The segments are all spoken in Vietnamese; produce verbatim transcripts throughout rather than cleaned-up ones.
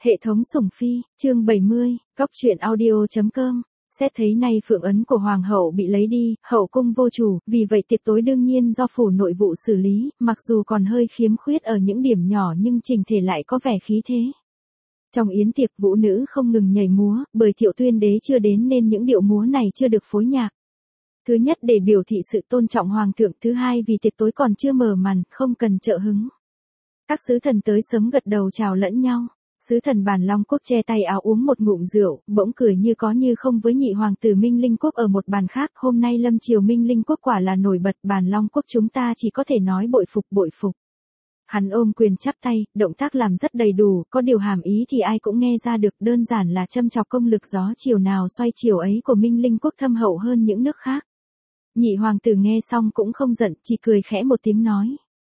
Hệ thống sủng phi, chương bảy mươi, cóc truyện audio.com. Xét thấy nay phượng ấn của hoàng hậu bị lấy đi, hậu cung vô chủ, vì vậy tiệc tối đương nhiên do phủ nội vụ xử lý, mặc dù còn hơi khiếm khuyết ở những điểm nhỏ nhưng chỉnh thể lại có vẻ khí thế. Trong yến tiệc vũ nữ không ngừng nhảy múa, bởi Thiệu Tuyên Đế chưa đến nên những điệu múa này chưa được phối nhạc. Thứ nhất để biểu thị sự tôn trọng hoàng thượng, thứ hai vì tiệc tối còn chưa mở màn, không cần trợ hứng. Các sứ thần tới sớm gật đầu chào lẫn nhau. Sứ thần Bàn Long Quốc che tay áo uống một ngụm rượu, bỗng cười như có như không với nhị hoàng tử Minh Linh Quốc ở một bàn khác. Hôm nay lâm triều Minh Linh Quốc quả là nổi bật, Bàn Long Quốc chúng ta chỉ có thể nói bội phục bội phục. Hắn ôm quyền chắp tay, động tác làm rất đầy đủ, có điều hàm ý thì ai cũng nghe ra được, đơn giản là châm chọc công lực gió chiều nào xoay chiều ấy của Minh Linh Quốc thâm hậu hơn những nước khác. Nhị hoàng tử nghe xong cũng không giận, chỉ cười khẽ một tiếng nói.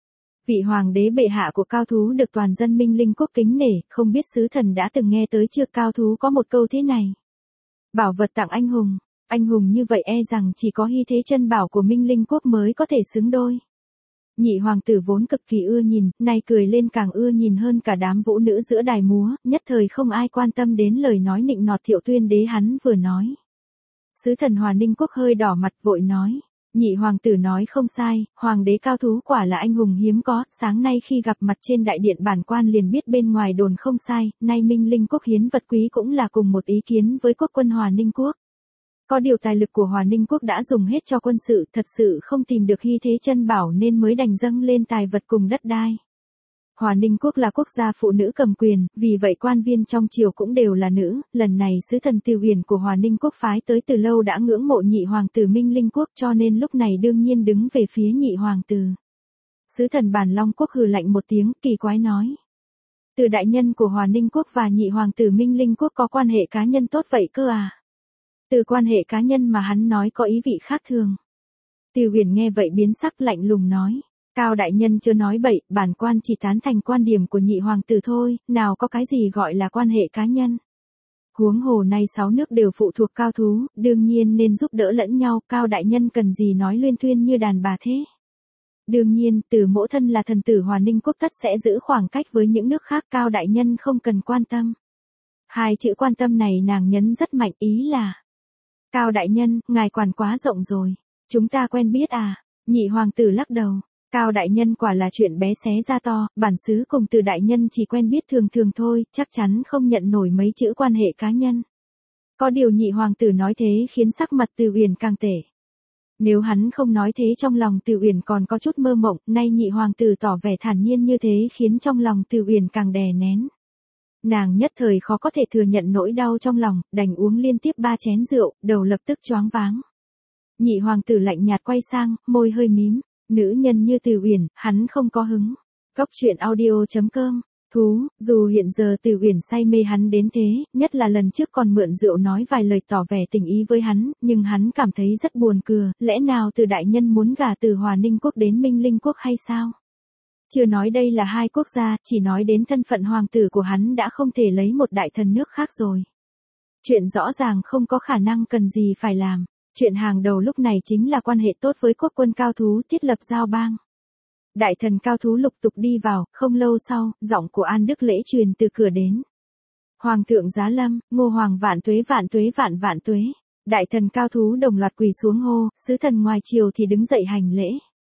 Vị hoàng đế bệ hạ của cao thú được toàn dân Minh Linh Quốc kính nể, không biết sứ thần đã từng nghe tới chưa, cao thú có một câu thế này. Bảo vật tặng anh hùng, anh hùng như vậy e rằng chỉ có hy thế chân bảo của Minh Linh Quốc mới có thể xứng đôi. Nhị hoàng tử vốn cực kỳ ưa nhìn, nay cười lên càng ưa nhìn hơn cả đám vũ nữ giữa đài múa, nhất thời không ai quan tâm đến lời nói nịnh nọt Thiệu Tuyên Đế hắn vừa nói. Sứ thần Hòa Ninh Quốc hơi đỏ mặt vội nói. Nhị hoàng tử nói không sai, hoàng đế cao thú quả là anh hùng hiếm có, sáng nay khi gặp mặt trên đại điện bản quan liền biết bên ngoài đồn không sai, nay Minh Linh Quốc hiến vật quý cũng là cùng một ý kiến với quốc quân Hòa Ninh Quốc. Có điều tài lực của Hòa Ninh Quốc đã dùng hết cho quân sự, thật sự không tìm được hy thế chân bảo nên mới đành dâng lên tài vật cùng đất đai. Hòa Ninh Quốc là quốc gia phụ nữ cầm quyền, vì vậy quan viên trong triều cũng đều là nữ, lần này sứ thần Từ Huyền của Hòa Ninh Quốc phái tới từ lâu đã ngưỡng mộ nhị hoàng tử Minh Linh Quốc cho nên lúc này đương nhiên đứng về phía nhị hoàng tử. Sứ thần Bàn Long Quốc hừ lạnh một tiếng, kỳ quái nói. Từ đại nhân của Hòa Ninh Quốc và nhị hoàng tử Minh Linh Quốc có quan hệ cá nhân tốt vậy cơ à? Từ quan hệ cá nhân mà hắn nói có ý vị khác thường. Từ Huyền nghe vậy biến sắc lạnh lùng nói. Cao đại nhân chưa nói bậy, bản quan chỉ tán thành quan điểm của nhị hoàng tử thôi, nào có cái gì gọi là quan hệ cá nhân. Huống hồ nay sáu nước đều phụ thuộc cao thú, đương nhiên nên giúp đỡ lẫn nhau, cao đại nhân cần gì nói luyên thuyên như đàn bà thế. Đương nhiên, từ mỗ thân là thần tử Hòa Ninh Quốc tất sẽ giữ khoảng cách với những nước khác, cao đại nhân không cần quan tâm. Hai chữ quan tâm này nàng nhấn rất mạnh, ý là. Cao đại nhân, ngài quản quá rộng rồi, chúng ta quen biết à, nhị hoàng tử lắc đầu. Cao đại nhân quả là chuyện bé xé ra to, bản xứ cùng Từ đại nhân chỉ quen biết thường thường thôi, chắc chắn không nhận nổi mấy chữ quan hệ cá nhân. Có điều nhị hoàng tử nói thế khiến sắc mặt Từ Uyển càng tệ. Nếu hắn không nói thế trong lòng Từ Uyển còn có chút mơ mộng, nay nhị hoàng tử tỏ vẻ thản nhiên như thế khiến trong lòng Từ Uyển càng đè nén. Nàng nhất thời khó có thể thừa nhận nỗi đau trong lòng, đành uống liên tiếp ba chén rượu, đầu lập tức choáng váng. Nhị hoàng tử lạnh nhạt quay sang, môi hơi mím. Nữ nhân như Từ Uyển, hắn không có hứng. Cóc truyện audio.com. Thú, dù hiện giờ Từ Uyển say mê hắn đến thế, nhất là lần trước còn mượn rượu nói vài lời tỏ vẻ tình ý với hắn, nhưng hắn cảm thấy rất buồn cười, lẽ nào Từ đại nhân muốn gả từ Hòa Ninh Quốc đến Minh Linh Quốc hay sao? Chưa nói đây là hai quốc gia, chỉ nói đến thân phận hoàng tử của hắn đã không thể lấy một đại thần nước khác rồi. Chuyện rõ ràng không có khả năng cần gì phải làm. Chuyện hàng đầu lúc này chính là quan hệ tốt với quốc quân cao thú thiết lập giao bang. Đại thần cao thú lục tục đi vào, không lâu sau, giọng của An Đức Lễ truyền từ cửa đến. Hoàng thượng giá lâm, Ngô Hoàng vạn tuế vạn tuế vạn vạn tuế. Đại thần cao thú đồng loạt quỳ xuống hô, sứ thần ngoài triều thì đứng dậy hành lễ.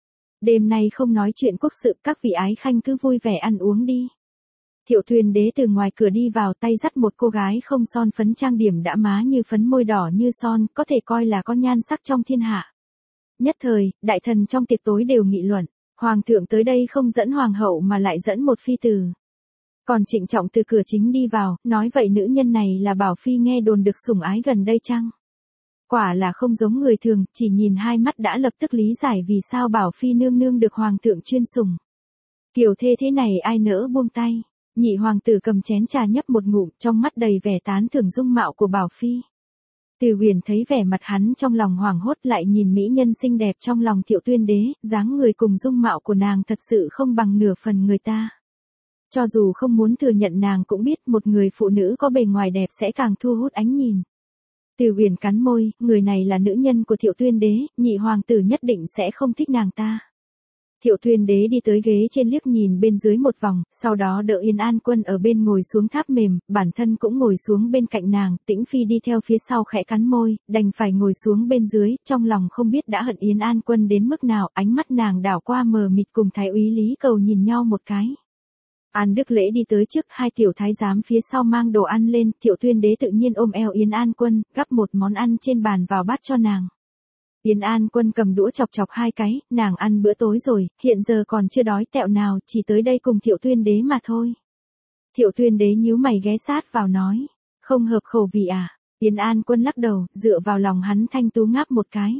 Đêm nay không nói chuyện quốc sự, các vị ái khanh cứ vui vẻ ăn uống đi. Thiệu Tuyên Đế từ ngoài cửa đi vào, tay dắt một cô gái không son phấn trang điểm đã má như phấn môi đỏ như son, có thể coi là có nhan sắc trong thiên hạ. Nhất thời, đại thần trong tiệc tối đều nghị luận, hoàng thượng tới đây không dẫn hoàng hậu mà lại dẫn một phi tử. Còn trịnh trọng từ cửa chính đi vào, nói vậy nữ nhân này là Bảo Phi nghe đồn được sủng ái gần đây chăng? Quả là không giống người thường, chỉ nhìn hai mắt đã lập tức lý giải vì sao Bảo Phi nương nương được hoàng thượng chuyên sủng. Kiểu thê thế này ai nỡ buông tay. Nhị hoàng tử cầm chén trà nhấp một ngụm, trong mắt đầy vẻ tán thưởng dung mạo của Bảo Phi. Từ Huyền thấy vẻ mặt hắn trong lòng hoảng hốt, lại nhìn mỹ nhân xinh đẹp trong lòng Thiệu Tuyên Đế, dáng người cùng dung mạo của nàng thật sự không bằng nửa phần người ta. Cho dù không muốn thừa nhận nàng cũng biết một người phụ nữ có bề ngoài đẹp sẽ càng thu hút ánh nhìn. Từ Huyền cắn môi, người này là nữ nhân của Thiệu Tuyên Đế, nhị hoàng tử nhất định sẽ không thích nàng ta. Thiệu Tuyên Đế đi tới ghế trên liếc nhìn bên dưới một vòng, sau đó đỡ Yến An Quân ở bên ngồi xuống tháp mềm, bản thân cũng ngồi xuống bên cạnh nàng, Tĩnh Phi đi theo phía sau khẽ cắn môi, đành phải ngồi xuống bên dưới, trong lòng không biết đã hận Yến An Quân đến mức nào, ánh mắt nàng đảo qua mờ mịt cùng Thái úy Lý Cầu nhìn nhau một cái. An Đức Lễ đi tới trước, hai tiểu thái giám phía sau mang đồ ăn lên, Thiệu Tuyên Đế tự nhiên ôm eo Yến An Quân, gắp một món ăn trên bàn vào bát cho nàng. Yến An Quân cầm đũa chọc chọc hai cái, nàng ăn bữa tối rồi, hiện giờ còn chưa đói tẹo nào, chỉ tới đây cùng Thiệu Tuyên Đế mà thôi. Thiệu Tuyên Đế nhíu mày ghé sát vào nói, không hợp khẩu vị à? Yến An Quân lắc đầu, dựa vào lòng hắn thanh tú ngáp một cái.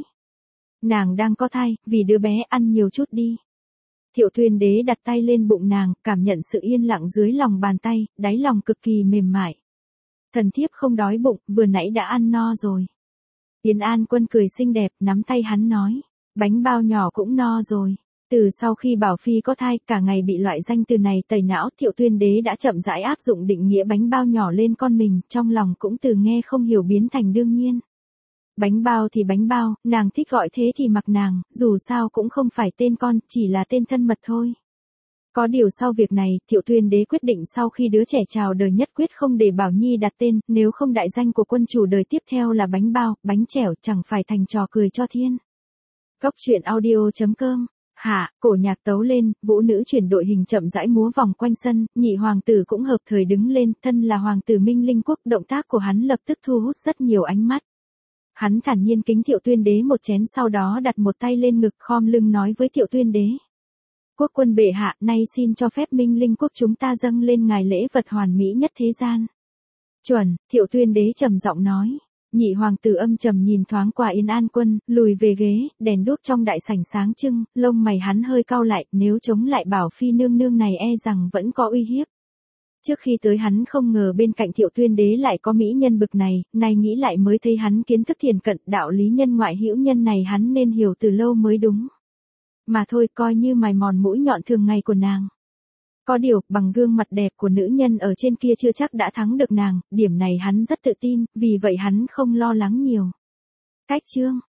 Nàng đang có thai, vì đứa bé ăn nhiều chút đi. Thiệu Tuyên Đế đặt tay lên bụng nàng, cảm nhận sự yên lặng dưới lòng bàn tay, đáy lòng cực kỳ mềm mại. Thần thiếp không đói bụng, vừa nãy đã ăn no rồi. Yến An Quân cười xinh đẹp, nắm tay hắn nói, bánh bao nhỏ cũng no rồi. Từ sau khi Bảo Phi có thai, cả ngày bị loại danh từ này tẩy não, Thiệu Tuyên Đế đã chậm rãi áp dụng định nghĩa bánh bao nhỏ lên con mình, trong lòng cũng từ nghe không hiểu biến thành đương nhiên. Bánh bao thì bánh bao, nàng thích gọi thế thì mặc nàng, dù sao cũng không phải tên con, chỉ là tên thân mật thôi. Có điều sau việc này, Thiệu Tuyên Đế quyết định sau khi đứa trẻ chào đời nhất quyết không để Bảo Nhi đặt tên, nếu không đại danh của quân chủ đời tiếp theo là bánh bao, bánh chẻo, chẳng phải thành trò cười cho thiên. Góc truyện audio chấm com. Hạ, cổ nhạc tấu lên, vũ nữ chuyển đội hình chậm rãi múa vòng quanh sân, nhị hoàng tử cũng hợp thời đứng lên, thân là hoàng tử Minh Linh Quốc, động tác của hắn lập tức thu hút rất nhiều ánh mắt. Hắn thản nhiên kính Thiệu Tuyên Đế một chén, sau đó đặt một tay lên ngực, khom lưng nói với Thiệu Tuyên Đế. Quốc quân bệ hạ, nay xin cho phép Minh Linh Quốc chúng ta dâng lên ngài lễ vật hoàn mỹ nhất thế gian. Chuẩn, Thiệu Tuyên Đế trầm giọng nói. Nhị hoàng tử âm trầm nhìn thoáng qua Yến An Quân, lùi về ghế, đèn đuốc trong đại sảnh sáng trưng, lông mày hắn hơi cau lại, nếu chống lại Bảo Phi nương nương này e rằng vẫn có uy hiếp. Trước khi tới hắn không ngờ bên cạnh Thiệu Tuyên Đế lại có mỹ nhân bực này, nay nghĩ lại mới thấy hắn kiến thức thiền cận, đạo lý nhân ngoại hữu nhân này hắn nên hiểu từ lâu mới đúng. Mà thôi, coi như mài mòn mũi nhọn thường ngày của nàng. Có điều, bằng gương mặt đẹp của nữ nhân ở trên kia chưa chắc đã thắng được nàng, điểm này hắn rất tự tin, vì vậy hắn không lo lắng nhiều. Cách chương